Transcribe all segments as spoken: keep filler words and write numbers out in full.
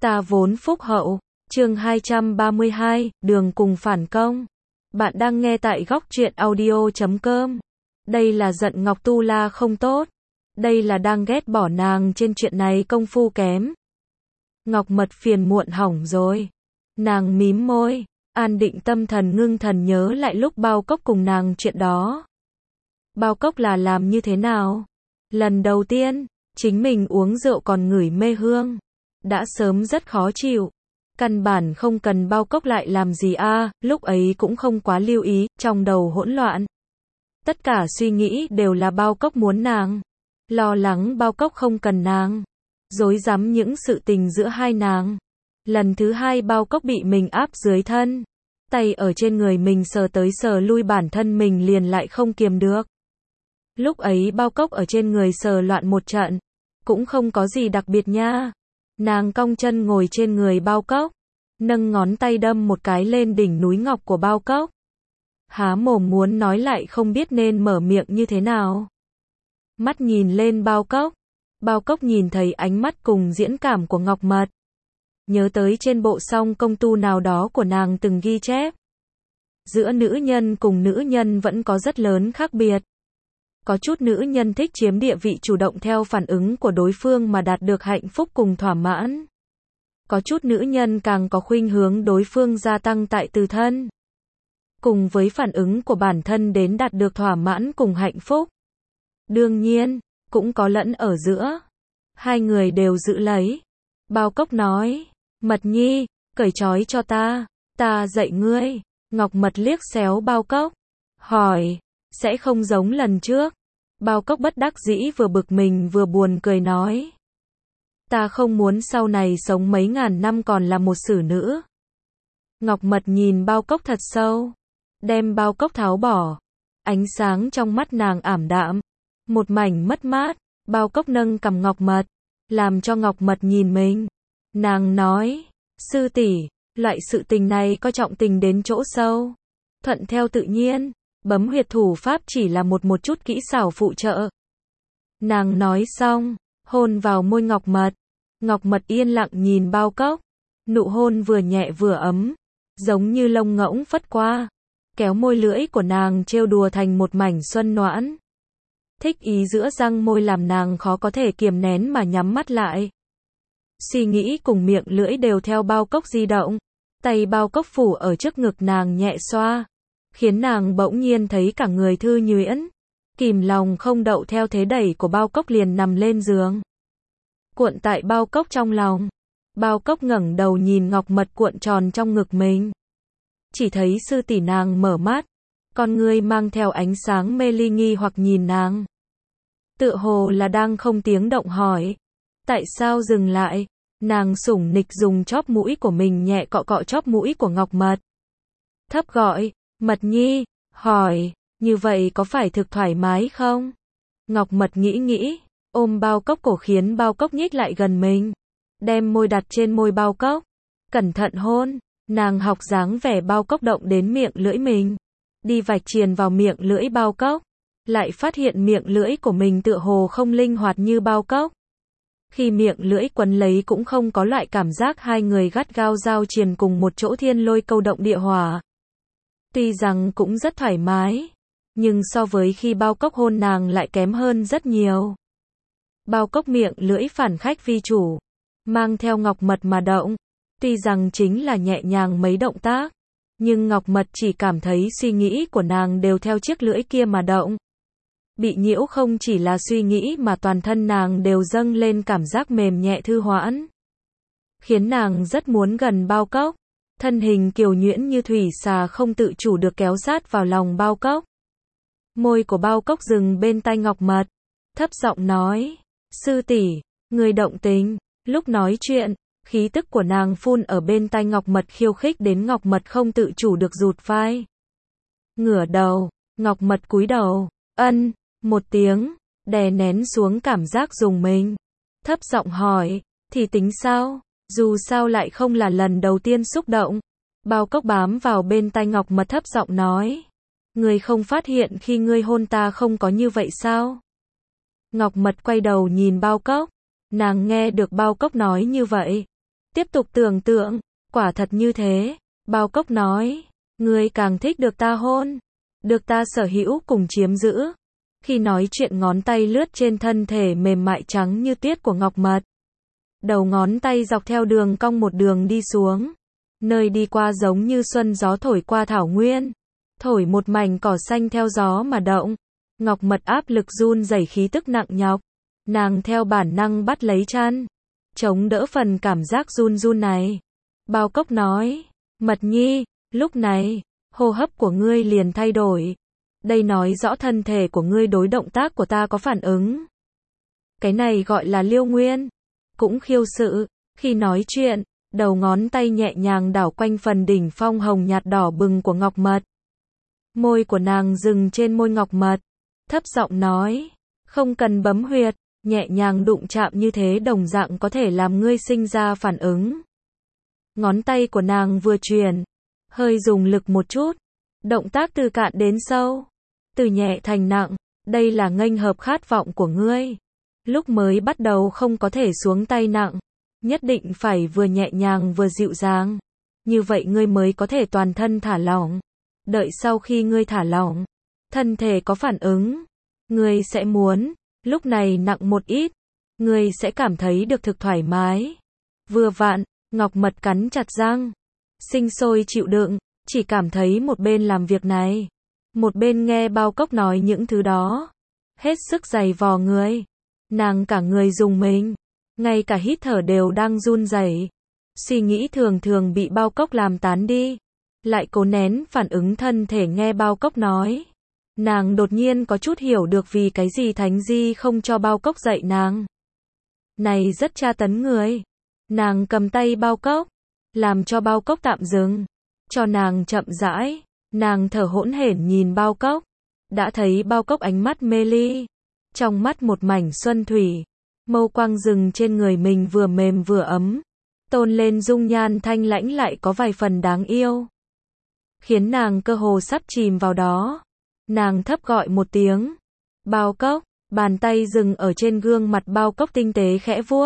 Ta vốn phúc hậu. Chương hai trăm ba mươi hai, đường cùng phản công. Bạn đang nghe tại góc truyện audio chấm com. Đây là giận Ngọc Tu La không tốt. Đây là đang ghét bỏ nàng trên chuyện này công phu kém. Ngọc Mật phiền muộn hỏng rồi. Nàng mím môi, an định tâm thần ngưng thần nhớ lại lúc Bao Cốc cùng nàng chuyện đó. Bao Cốc là làm như thế nào? Lần đầu tiên, chính mình uống rượu còn ngửi mê hương. Đã sớm rất khó chịu. Căn bản không cần Bao Cốc lại làm gì a, à, lúc ấy cũng không quá lưu ý, trong đầu hỗn loạn. Tất cả suy nghĩ đều là Bao Cốc muốn nàng. Lo lắng Bao Cốc không cần nàng. Rối rắm những sự tình giữa hai nàng. Lần thứ hai Bao Cốc bị mình áp dưới thân. Tay ở trên người mình sờ tới sờ lui bản thân mình liền lại không kiềm được. Lúc ấy Bao Cốc ở trên người sờ loạn một trận. Cũng không có gì đặc biệt nha. Nàng cong chân ngồi trên người Bao Cốc. Nâng ngón tay đâm một cái lên đỉnh núi ngọc của Bao Cốc. Há mồm muốn nói lại không biết nên mở miệng như thế nào. Mắt nhìn lên Bao Cốc. Bao Cốc nhìn thấy ánh mắt cùng diễn cảm của Ngọc Mật. Nhớ tới trên bộ song công tu nào đó của nàng từng ghi chép. Giữa nữ nhân cùng nữ nhân vẫn có rất lớn khác biệt. Có chút nữ nhân thích chiếm địa vị chủ động theo phản ứng của đối phương mà đạt được hạnh phúc cùng thỏa mãn. Có chút nữ nhân càng có khuynh hướng đối phương gia tăng tại từ thân. Cùng với phản ứng của bản thân đến đạt được thỏa mãn cùng hạnh phúc. Đương nhiên, cũng có lẫn ở giữa. Hai người đều giữ lấy. Bao Cốc nói, Mật Nhi, cởi trói cho ta, ta dạy ngươi. Ngọc Mật liếc xéo Bao Cốc, hỏi, sẽ không giống lần trước. Bao Cốc bất đắc dĩ vừa bực mình vừa buồn cười nói. Ta không muốn sau này sống mấy ngàn năm còn là một xử nữ. Ngọc Mật nhìn Bao Cốc thật sâu. Đem Bao Cốc tháo bỏ. Ánh sáng trong mắt nàng ảm đạm. Một mảnh mất mát. Bao Cốc nâng cằm Ngọc Mật. Làm cho Ngọc Mật nhìn mình. Nàng nói. Sư tỷ, loại sự tình này có trọng tình đến chỗ sâu. Thuận theo tự nhiên. Bấm huyệt thủ pháp chỉ là một một chút kỹ xảo phụ trợ. Nàng nói xong. Hôn vào môi Ngọc Mật. Ngọc Mật yên lặng nhìn Bao Cốc. Nụ hôn vừa nhẹ vừa ấm. Giống như lông ngỗng phất qua. Kéo môi lưỡi của nàng trêu đùa thành một mảnh xuân noãn. Thích ý giữa răng môi làm nàng khó có thể kiềm nén mà nhắm mắt lại. Suy nghĩ cùng miệng lưỡi đều theo Bao Cốc di động. Tay Bao Cốc phủ ở trước ngực nàng nhẹ xoa. Khiến nàng bỗng nhiên thấy cả người thư nhuyễn. Kìm lòng không đậu theo thế đẩy của Bao Cốc liền nằm lên giường. Cuộn tại Bao Cốc trong lòng. Bao Cốc ngẩng đầu nhìn Ngọc Mật cuộn tròn trong ngực mình. Chỉ thấy sư tỷ nàng mở mắt. Con ngươi mang theo ánh sáng mê ly nghi hoặc nhìn nàng. Tựa hồ là đang không tiếng động hỏi. Tại sao dừng lại? Nàng sủng nịch dùng chóp mũi của mình nhẹ cọ cọ chóp mũi của Ngọc Mật. Thấp gọi, Mật Nhi, hỏi, như vậy có phải thực thoải mái không? Ngọc Mật nghĩ nghĩ, ôm Bao Cốc cổ khiến Bao Cốc nhích lại gần mình. Đem môi đặt trên môi Bao Cốc. Cẩn thận hôn, nàng học dáng vẻ Bao Cốc động đến miệng lưỡi mình. Đi vạch triền vào miệng lưỡi Bao Cốc. Lại phát hiện miệng lưỡi của mình tựa hồ không linh hoạt như Bao Cốc. Khi miệng lưỡi quấn lấy cũng không có loại cảm giác hai người gắt gao giao triền cùng một chỗ thiên lôi câu động địa hỏa. Tuy rằng cũng rất thoải mái, nhưng so với khi Bao Cốc hôn nàng lại kém hơn rất nhiều. Bao Cốc miệng lưỡi phản khách vi chủ, mang theo Ngọc Mật mà động. Tuy rằng chính là nhẹ nhàng mấy động tác, nhưng Ngọc Mật chỉ cảm thấy suy nghĩ của nàng đều theo chiếc lưỡi kia mà động. Bị nhiễu không chỉ là suy nghĩ mà toàn thân nàng đều dâng lên cảm giác mềm nhẹ thư hoãn. Khiến nàng rất muốn gần Bao Cốc. Thân hình kiều nhuyễn như thủy xà không tự chủ được kéo sát vào lòng Bao Cốc. Môi của Bao Cốc dừng bên tai Ngọc Mật. Thấp giọng nói. Sư tỷ, người động tình. Lúc nói chuyện, khí tức của nàng phun ở bên tai Ngọc Mật khiêu khích đến Ngọc Mật không tự chủ được rụt vai. Ngửa đầu, Ngọc Mật cúi đầu. Ân, một tiếng, đè nén xuống cảm giác dùng mình. Thấp giọng hỏi, thì tính sao? Dù sao lại không là lần đầu tiên xúc động. Bao Cốc bám vào bên tai Ngọc Mật thấp giọng nói. Ngươi không phát hiện khi ngươi hôn ta không có như vậy sao? Ngọc Mật quay đầu nhìn Bao Cốc. Nàng nghe được Bao Cốc nói như vậy. Tiếp tục tưởng tượng, quả thật như thế. Bao cốc nói, ngươi càng thích được ta hôn, được ta sở hữu cùng chiếm giữ. Khi nói chuyện ngón tay lướt trên thân thể mềm mại trắng như tuyết của Ngọc Mật. Đầu ngón tay dọc theo đường cong một đường đi xuống. Nơi đi qua giống như xuân gió thổi qua thảo nguyên. Thổi một mảnh cỏ xanh theo gió mà động. Ngọc Mật áp lực run rẩy khí tức nặng nhọc. Nàng theo bản năng bắt lấy chăn. Chống đỡ phần cảm giác run run này. Bao cốc nói, Mật Nhi, lúc này, hô hấp của ngươi liền thay đổi. Đây nói rõ thân thể của ngươi đối động tác của ta có phản ứng. Cái này gọi là liêu nguyên. Cũng khiêu sự. Khi nói chuyện, đầu ngón tay nhẹ nhàng đảo quanh phần đỉnh phong hồng nhạt đỏ bừng của Ngọc Mật. Môi của nàng dừng trên môi Ngọc Mật. Thấp giọng nói, không cần bấm huyệt, nhẹ nhàng đụng chạm như thế đồng dạng có thể làm ngươi sinh ra phản ứng. Ngón tay của nàng vừa chuyển, hơi dùng lực một chút. Động tác từ cạn đến sâu, từ nhẹ thành nặng, đây là nghênh hợp khát vọng của ngươi. Lúc mới bắt đầu không có thể xuống tay nặng, nhất định phải vừa nhẹ nhàng vừa dịu dàng. Như vậy ngươi mới có thể toàn thân thả lỏng. Đợi sau khi ngươi thả lỏng, thân thể có phản ứng, ngươi sẽ muốn, lúc này nặng một ít, ngươi sẽ cảm thấy được thực thoải mái. Vừa vặn, Ngọc Mật cắn chặt răng, sinh sôi chịu đựng, chỉ cảm thấy một bên làm việc này, một bên nghe bao cốc nói những thứ đó. Hết sức giày vò người. Nàng cả người rùng mình, ngay cả hít thở đều đang run rẩy. Suy nghĩ thường thường bị bao cốc làm tán đi. Lại cố nén phản ứng thân thể nghe bao cốc nói. Nàng đột nhiên có chút hiểu được vì cái gì Thánh Di không cho bao cốc dạy nàng. Này rất tra tấn người. Nàng cầm tay bao cốc, làm cho bao cốc tạm dừng, cho nàng chậm rãi. Nàng thở hỗn hển nhìn bao cốc, đã thấy bao cốc ánh mắt mê ly, trong mắt một mảnh xuân thủy, mâu quang rừng trên người mình vừa mềm vừa ấm, tôn lên dung nhan thanh lãnh lại có vài phần đáng yêu, khiến nàng cơ hồ sắp chìm vào đó. Nàng thấp gọi một tiếng, bao cốc, bàn tay dừng ở trên gương mặt bao cốc tinh tế khẽ vuốt.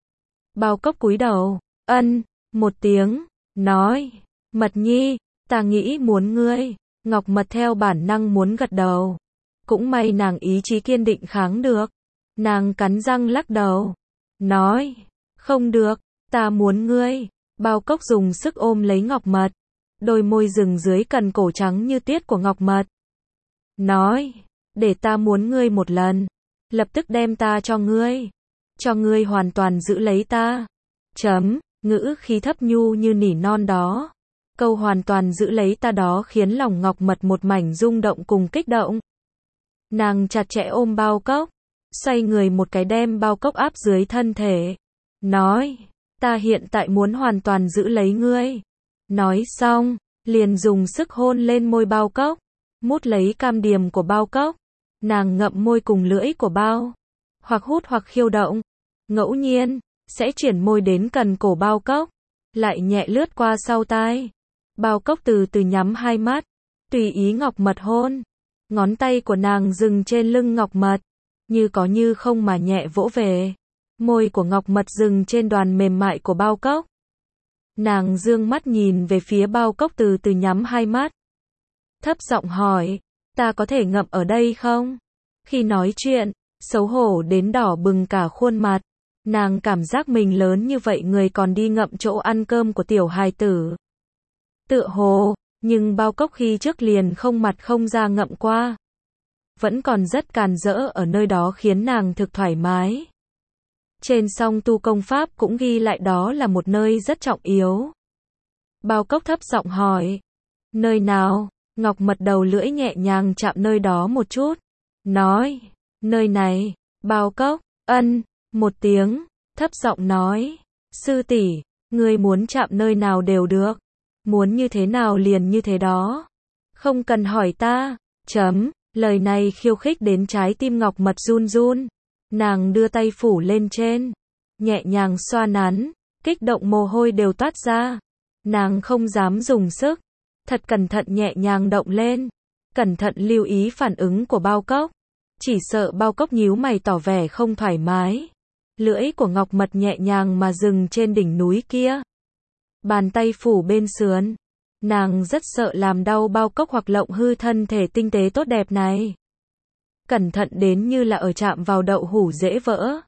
Bao cốc cúi đầu, ân, một tiếng, nói, Mật Nhi, ta nghĩ muốn ngươi. Ngọc Mật theo bản năng muốn gật đầu. Cũng may nàng ý chí kiên định kháng được. Nàng cắn răng lắc đầu. Nói, không được, ta muốn ngươi. Bao cốc dùng sức ôm lấy Ngọc Mật. Đôi môi rừng dưới cần cổ trắng như tiết của Ngọc Mật. Nói, để ta muốn ngươi một lần. Lập tức đem ta cho ngươi. Cho ngươi hoàn toàn giữ lấy ta. Chấm, ngữ khí thấp nhu như nỉ non đó. Câu hoàn toàn giữ lấy ta đó khiến lòng Ngọc Mật một mảnh rung động cùng kích động. Nàng chặt chẽ ôm bao cốc, xoay người một cái đem bao cốc áp dưới thân thể. Nói, ta hiện tại muốn hoàn toàn giữ lấy ngươi. Nói xong, liền dùng sức hôn lên môi bao cốc, mút lấy cam điềm của bao cốc. Nàng ngậm môi cùng lưỡi của bao, hoặc hút hoặc khiêu động. Ngẫu nhiên, sẽ chuyển môi đến cần cổ bao cốc, lại nhẹ lướt qua sau tai. Bao cốc từ từ nhắm hai mắt, tùy ý Ngọc Mật hôn. Ngón tay của nàng dừng trên lưng Ngọc Mật, như có như không mà nhẹ vỗ về. Môi của Ngọc Mật dừng trên đoàn mềm mại của bao cốc. Nàng dương mắt nhìn về phía bao cốc từ từ nhắm hai mắt. Thấp giọng hỏi, ta có thể ngậm ở đây không? Khi nói chuyện, xấu hổ đến đỏ bừng cả khuôn mặt. Nàng cảm giác mình lớn như vậy người còn đi ngậm chỗ ăn cơm của tiểu hài tử. Tựa hồ, nhưng bao cốc khi trước liền không mặt không ra ngậm qua. Vẫn còn rất càn rỡ ở nơi đó khiến nàng thực thoải mái. Trên song tu công pháp cũng ghi lại đó là một nơi rất trọng yếu. Bao cốc thấp giọng hỏi, nơi nào? Ngọc Mật đầu lưỡi nhẹ nhàng chạm nơi đó một chút. Nói, nơi này. Bao cốc, ân, một tiếng, thấp giọng nói, sư tỷ, ngươi muốn chạm nơi nào đều được. Muốn như thế nào liền như thế đó. Không cần hỏi ta. Chấm, lời này khiêu khích đến trái tim Ngọc Mật run run. Nàng đưa tay phủ lên trên, nhẹ nhàng xoa nắn, kích động mồ hôi đều toát ra. Nàng không dám dùng sức, thật cẩn thận nhẹ nhàng động lên, cẩn thận lưu ý phản ứng của bao cốc. Chỉ sợ bao cốc nhíu mày tỏ vẻ không thoải mái. Lưỡi của Ngọc Mật nhẹ nhàng mà dừng trên đỉnh núi kia. Bàn tay phủ bên sườn. Nàng rất sợ làm đau bao cốc hoặc lộng hư thân thể tinh tế tốt đẹp này. Cẩn thận đến như là ở chạm vào đậu hũ dễ vỡ.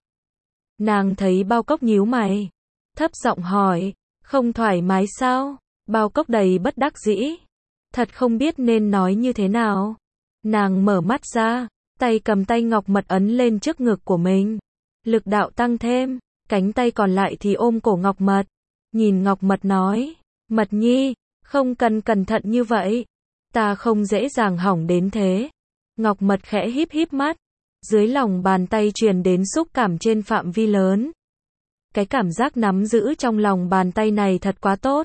Nàng thấy bao cốc nhíu mày. Thấp giọng hỏi, không thoải mái sao? Bao cốc đầy bất đắc dĩ. Thật không biết nên nói như thế nào. Nàng mở mắt ra, tay cầm tay Ngọc Mật ấn lên trước ngực của mình. Lực đạo tăng thêm, cánh tay còn lại thì ôm cổ Ngọc Mật. Nhìn Ngọc Mật nói, Mật Nhi, không cần cẩn thận như vậy. Ta không dễ dàng hỏng đến thế. Ngọc Mật khẽ híp híp mắt. Dưới lòng bàn tay truyền đến xúc cảm trên phạm vi lớn. Cái cảm giác nắm giữ trong lòng bàn tay này thật quá tốt.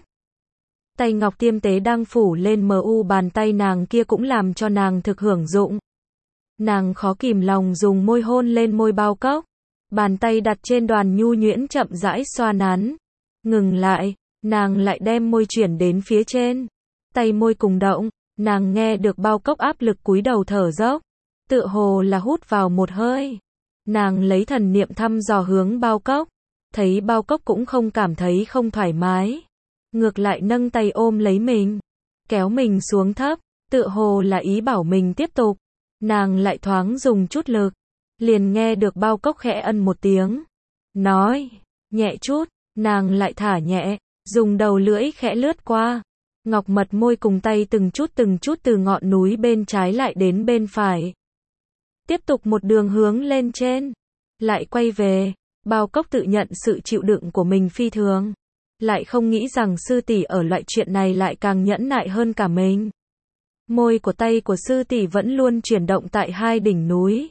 Tay ngọc tiêm tế đang phủ lên mờ u bàn tay nàng kia cũng làm cho nàng thực hưởng dụng. Nàng khó kìm lòng dùng môi hôn lên môi bao cốc. Bàn tay đặt trên đoàn nhu nhuyễn chậm rãi xoa nắn. Ngừng lại, nàng lại đem môi chuyển đến phía trên. Tay môi cùng động, nàng nghe được bao cốc áp lực cúi đầu thở dốc. Tựa hồ là hút vào một hơi. Nàng lấy thần niệm thăm dò hướng bao cốc. Thấy bao cốc cũng không cảm thấy không thoải mái. Ngược lại nâng tay ôm lấy mình. Kéo mình xuống thấp. Tựa hồ là ý bảo mình tiếp tục. Nàng lại thoáng dùng chút lực. Liền nghe được bao cốc khẽ ân một tiếng. Nói, nhẹ chút. Nàng lại thả nhẹ. Dùng đầu lưỡi khẽ lướt qua. Ngọc Mật môi cùng tay từng chút từng chút từ ngọn núi bên trái lại đến bên phải. Tiếp tục một đường hướng lên trên. Lại quay về. Bao cốc tự nhận sự chịu đựng của mình phi thường. Lại không nghĩ rằng sư tỷ ở loại chuyện này lại càng nhẫn nại hơn cả mình. Môi của tay của sư tỷ vẫn luôn chuyển động tại hai đỉnh núi.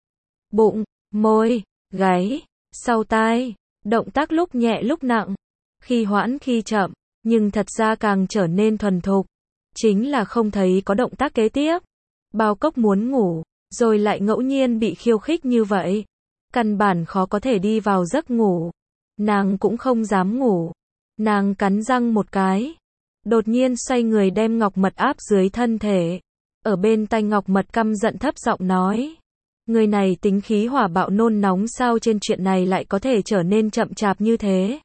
Bụng, môi, gáy, sau tai. Động tác lúc nhẹ lúc nặng. Khi hoãn khi chậm. Nhưng thật ra càng trở nên thuần thục. Chính là không thấy có động tác kế tiếp. Bao cốc muốn ngủ. Rồi lại ngẫu nhiên bị khiêu khích như vậy. Căn bản khó có thể đi vào giấc ngủ. Nàng cũng không dám ngủ. Nàng cắn răng một cái. Đột nhiên xoay người đem Ngọc Mật áp dưới thân thể. Ở bên tai Ngọc Mật căm giận thấp giọng nói. Người này tính khí hỏa bạo nôn nóng sao trên chuyện này lại có thể trở nên chậm chạp như thế.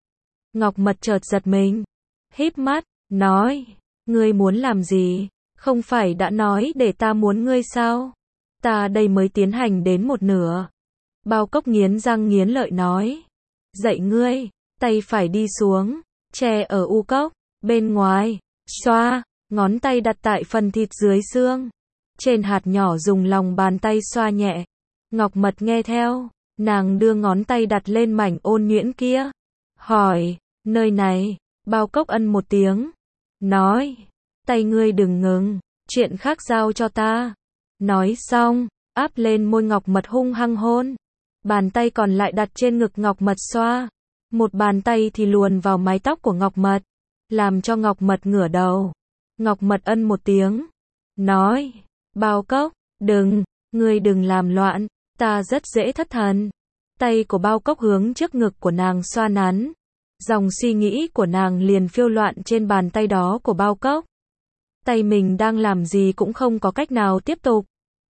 Ngọc Mật chợt giật mình. Híp mắt, nói. Ngươi muốn làm gì? Không phải đã nói để ta muốn ngươi sao? Ta đây mới tiến hành đến một nửa. Bao cốc nghiến răng nghiến lợi nói. Dậy ngươi, tay phải đi xuống, che ở u cốc, bên ngoài, xoa, ngón tay đặt tại phần thịt dưới xương. Trên hạt nhỏ dùng lòng bàn tay xoa nhẹ. Ngọc Mật nghe theo, nàng đưa ngón tay đặt lên mảnh ôn nhuyễn kia. Hỏi, nơi này, bao cốc ân một tiếng. Nói, tay ngươi đừng ngừng, chuyện khác giao cho ta. Nói xong, áp lên môi Ngọc Mật hung hăng hôn. Bàn tay còn lại đặt trên ngực Ngọc Mật xoa. Một bàn tay thì luồn vào mái tóc của Ngọc Mật. Làm cho Ngọc Mật ngửa đầu. Ngọc Mật ân một tiếng. Nói. Bao cốc. Đừng. Ngươi đừng làm loạn. Ta rất dễ thất thần. Tay của bao cốc hướng trước ngực của nàng xoa nắn. Dòng suy nghĩ của nàng liền phiêu loạn trên bàn tay đó của bao cốc. Tay mình đang làm gì cũng không có cách nào tiếp tục.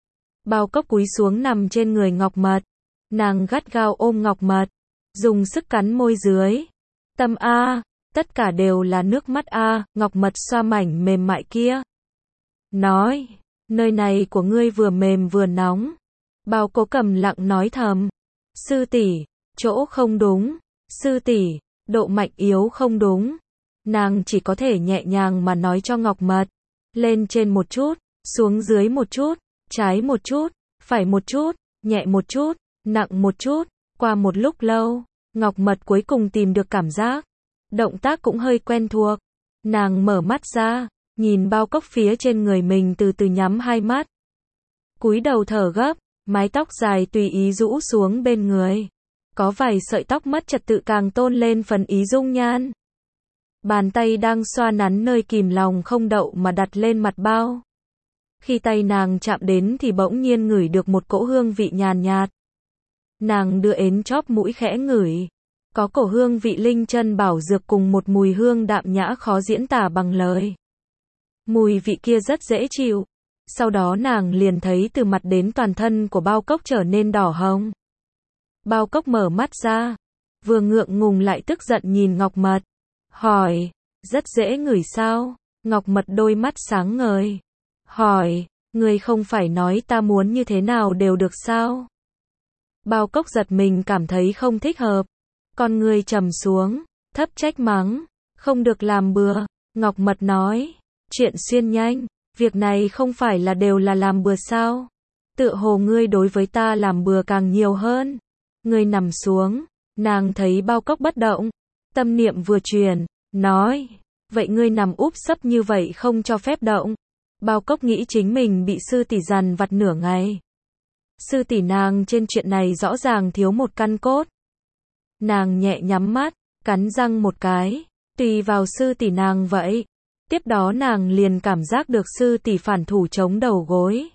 Bao cốc cúi xuống nằm trên người Ngọc Mật. Nàng gắt gao ôm Ngọc Mật. Dùng sức cắn môi dưới. Tâm a, tất cả đều là nước mắt a, Ngọc Mật xoa mảnh mềm mại kia. Nói, nơi này của ngươi vừa mềm vừa nóng. Bao cố cầm lặng nói thầm. Sư tỷ, chỗ không đúng. Sư tỷ, độ mạnh yếu không đúng. Nàng chỉ có thể nhẹ nhàng mà nói cho Ngọc Mật. Lên trên một chút, xuống dưới một chút, trái một chút, phải một chút, nhẹ một chút, nặng một chút. Qua một lúc lâu, Ngọc Mật cuối cùng tìm được cảm giác. Động tác cũng hơi quen thuộc. Nàng mở mắt ra, nhìn bao cốc phía trên người mình từ từ nhắm hai mắt. Cúi đầu thở gấp, mái tóc dài tùy ý rũ xuống bên người. Có vài sợi tóc mất trật tự càng tôn lên phần ý dung nhan. Bàn tay đang xoa nắn nơi kìm lòng không đậu mà đặt lên mặt bao. Khi tay nàng chạm đến thì bỗng nhiên ngửi được một cỗ hương vị nhàn nhạt. Nàng đưa ến chóp mũi khẽ ngửi. Có cổ hương vị linh chân bảo dược cùng một mùi hương đạm nhã khó diễn tả bằng lời. Mùi vị kia rất dễ chịu. Sau đó nàng liền thấy từ mặt đến toàn thân của bao cốc trở nên đỏ hồng. Bao Cốc mở mắt ra, vừa ngượng ngùng lại tức giận nhìn Ngọc Mật, hỏi, rất dễ ngửi sao? Ngọc Mật đôi mắt sáng ngời, hỏi, ngươi không phải nói ta muốn như thế nào đều được sao? Bao Cốc giật mình cảm thấy không thích hợp, con ngươi trầm xuống, thấp trách mắng, không được làm bừa. Ngọc Mật nói, chuyện xuyên nhanh, việc này không phải là đều là làm bừa sao? Tựa hồ ngươi đối với ta làm bừa càng nhiều hơn. Ngươi nằm xuống, nàng thấy Bao Cốc bất động, tâm niệm vừa chuyển, nói, vậy ngươi nằm úp sấp như vậy không cho phép động. Bao Cốc nghĩ chính mình bị sư tỷ dằn vặt nửa ngày. Sư tỷ nàng trên chuyện này rõ ràng thiếu một căn cốt. Nàng nhẹ nhắm mắt, cắn răng một cái, tùy vào sư tỷ nàng vậy. Tiếp đó nàng liền cảm giác được sư tỷ phản thủ chống đầu gối.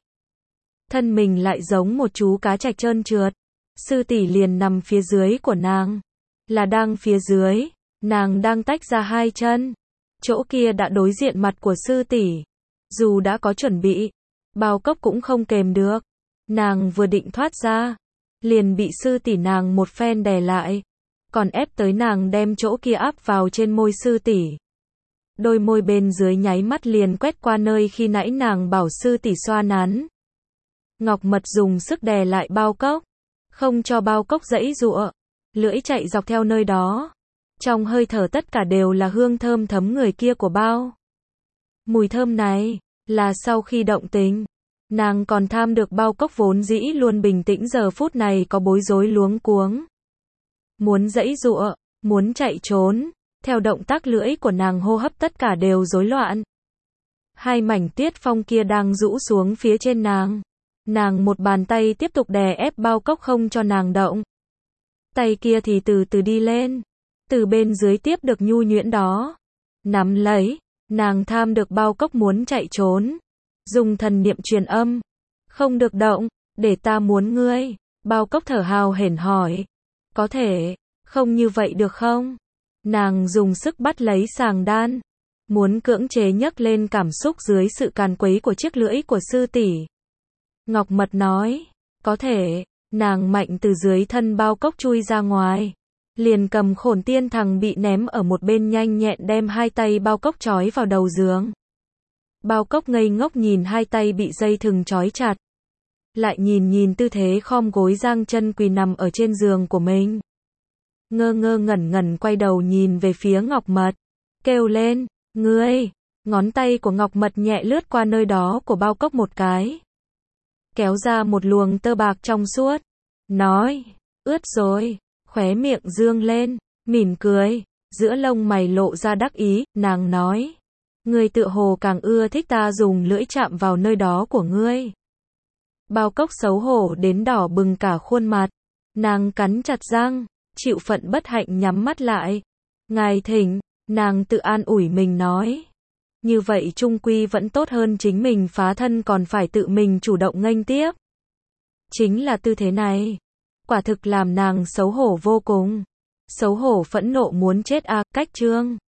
Thân mình lại giống một chú cá trạch trơn trượt. Sư tỷ liền nằm phía dưới của nàng. Là đang phía dưới, nàng đang tách ra hai chân. Chỗ kia đã đối diện mặt của sư tỷ. Dù đã có chuẩn bị, Bao Cốc cũng không kềm được. Nàng vừa định thoát ra, liền bị sư tỷ nàng một phen đè lại, còn ép tới nàng đem chỗ kia áp vào trên môi sư tỷ. Đôi môi bên dưới nháy mắt liền quét qua nơi khi nãy nàng bảo sư tỷ xoa nắn. Ngọc Mật dùng sức đè lại Bao Cốc, không cho Bao Cốc giãy giụa, lưỡi chạy dọc theo nơi đó. Trong hơi thở tất cả đều là hương thơm thấm người kia của Bao. Mùi thơm này, là sau khi động tình. Nàng còn tham được Bao Cốc vốn dĩ luôn bình tĩnh giờ phút này có bối rối luống cuống. Muốn giãy giụa, muốn chạy trốn, theo động tác lưỡi của nàng hô hấp tất cả đều rối loạn. Hai mảnh tiết phong kia đang rũ xuống phía trên nàng. Nàng một bàn tay tiếp tục đè ép Bao Cốc không cho nàng động. Tay kia thì từ từ đi lên, từ bên dưới tiếp được nhu nhuyễn đó. Nắm lấy, nàng tham được Bao Cốc muốn chạy trốn. Dùng thần niệm truyền âm, không được động, để ta muốn ngươi. Bao Cốc thở hào hển hỏi, có thể, không như vậy được không? Nàng dùng sức bắt lấy sàng đan, muốn cưỡng chế nhấc lên cảm xúc dưới sự càn quấy của chiếc lưỡi của sư tỷ. Ngọc Mật nói, có thể. Nàng mạnh từ dưới thân Bao Cốc chui ra ngoài, liền cầm Khổn Tiên Thằng bị ném ở một bên nhanh nhẹn đem hai tay Bao Cốc trói vào đầu giường. Bao Cốc ngây ngốc nhìn hai tay bị dây thừng trói chặt, lại nhìn nhìn tư thế khom gối giang chân quỳ nằm ở trên giường của mình. Ngơ ngơ ngẩn ngẩn quay đầu nhìn về phía Ngọc Mật, kêu lên, ngươi. Ngón tay của Ngọc Mật nhẹ lướt qua nơi đó của Bao Cốc một cái, kéo ra một luồng tơ bạc trong suốt, nói, ướt rồi, khóe miệng dương lên, mỉm cười, giữa lông mày lộ ra đắc ý, nàng nói, ngươi tựa hồ càng ưa thích ta dùng lưỡi chạm vào nơi đó của ngươi. Bao Cốc xấu hổ đến đỏ bừng cả khuôn mặt, nàng cắn chặt răng, chịu phận bất hạnh nhắm mắt lại. Ngài thỉnh, nàng tự an ủi mình nói. Như vậy chung quy vẫn tốt hơn chính mình phá thân còn phải tự mình chủ động nghênh tiếp. Chính là tư thế này, quả thực làm nàng xấu hổ vô cùng. Xấu hổ phẫn nộ muốn chết a, cách chương.